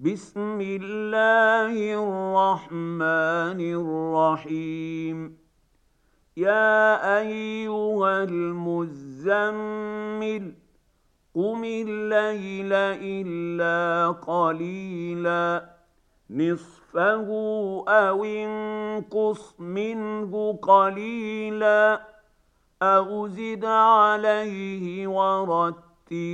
بسم الله الرحمن الرحيم. يا أيها المزمل قم الليل إلا قليلا نصفه أو انقص منه قليلا أو زد عليه ورتل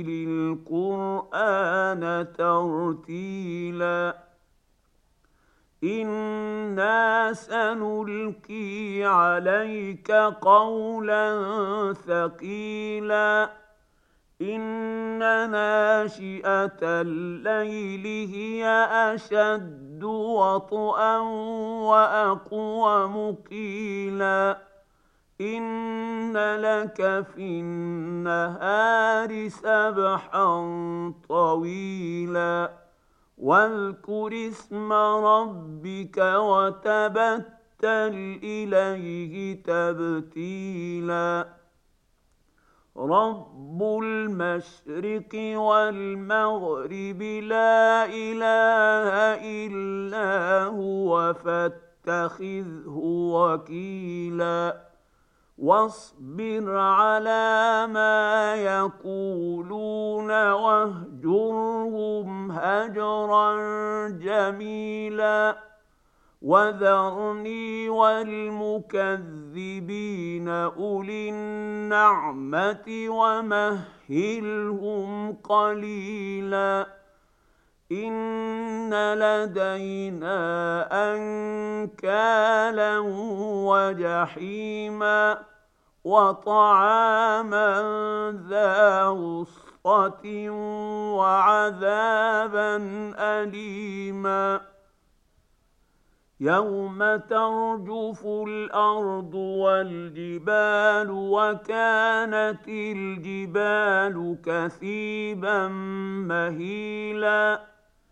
القرآن ترتيلا. إنا سنلقي عليك قولا ثقيلا إن ناشئة الليل هي أشد وطئا وأقوم قيلا إن لك في النهار سبحا طويلا واذكر اسم ربك وتبتل إليه تبتيلا. رب المشرق والمغرب لا إله إلا هو فاتخذه وكيلا واصبر على ما يقولون واهجرهم هجرا جميلا وذرني والمكذبين أولي النعمة ومهلهم قليلا إن لدينا أنكالا وجحيما وطعاما ذا غصة وعذابا أليما يوم ترجف الأرض والجبال وكانت الجبال كثيبا مهيلا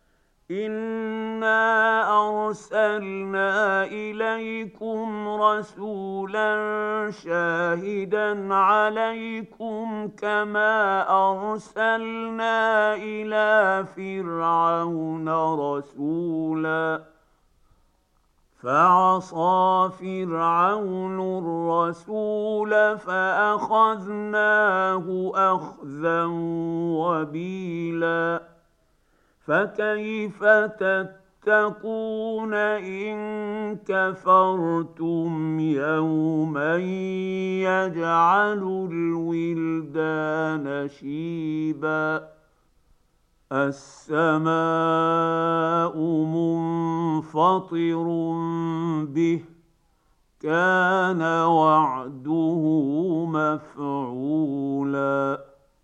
إنا أرسلنا إليكم رسولا شاهدا عليكم كما أرسلنا إلى فرعون رسولا فعصى فرعون الرسول فأخذناه أخذا وبيلا فكيف تتقون إن كفرتم يوما يجعل الولدان شيبا السماء منفطر به كان وعده مفعولا.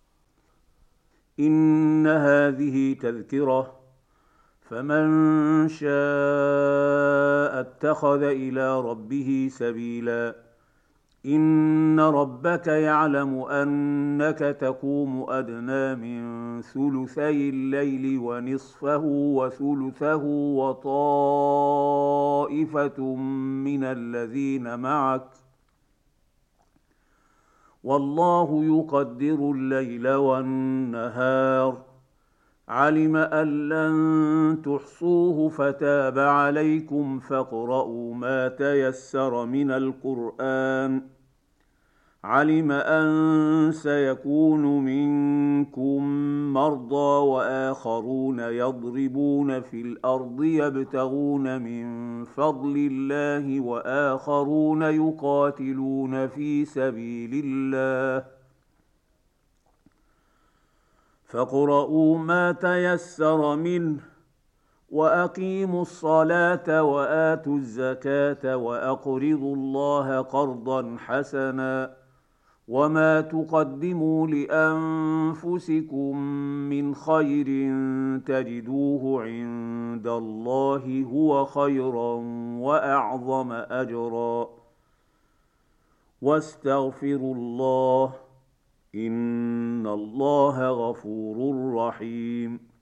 إن هذه تذكرة فمن شاء اتخذ إلى ربه سبيلا. إن ربك يعلم أنك تقوم أدنى من ثلثي الليل ونصفه وثلثه وطائفة من الذين معك والله يقدر الليل والنهار علم أن لن تحصوه فتاب عليكم فاقرؤوا ما تيسر من القرآن علم أن سيكون منكم مرضى وآخرون يضربون في الأرض يبتغون من فضل الله وآخرون يقاتلون في سبيل الله فاقرؤوا ما تيسر منه وأقيموا الصلاة وآتوا الزكاة وأقرضوا الله قرضا حسنا وما تقدموا لأنفسكم من خير تجدوه عند الله هو خيرا وأعظم أجرا واستغفروا الله إن الله غفور رحيم.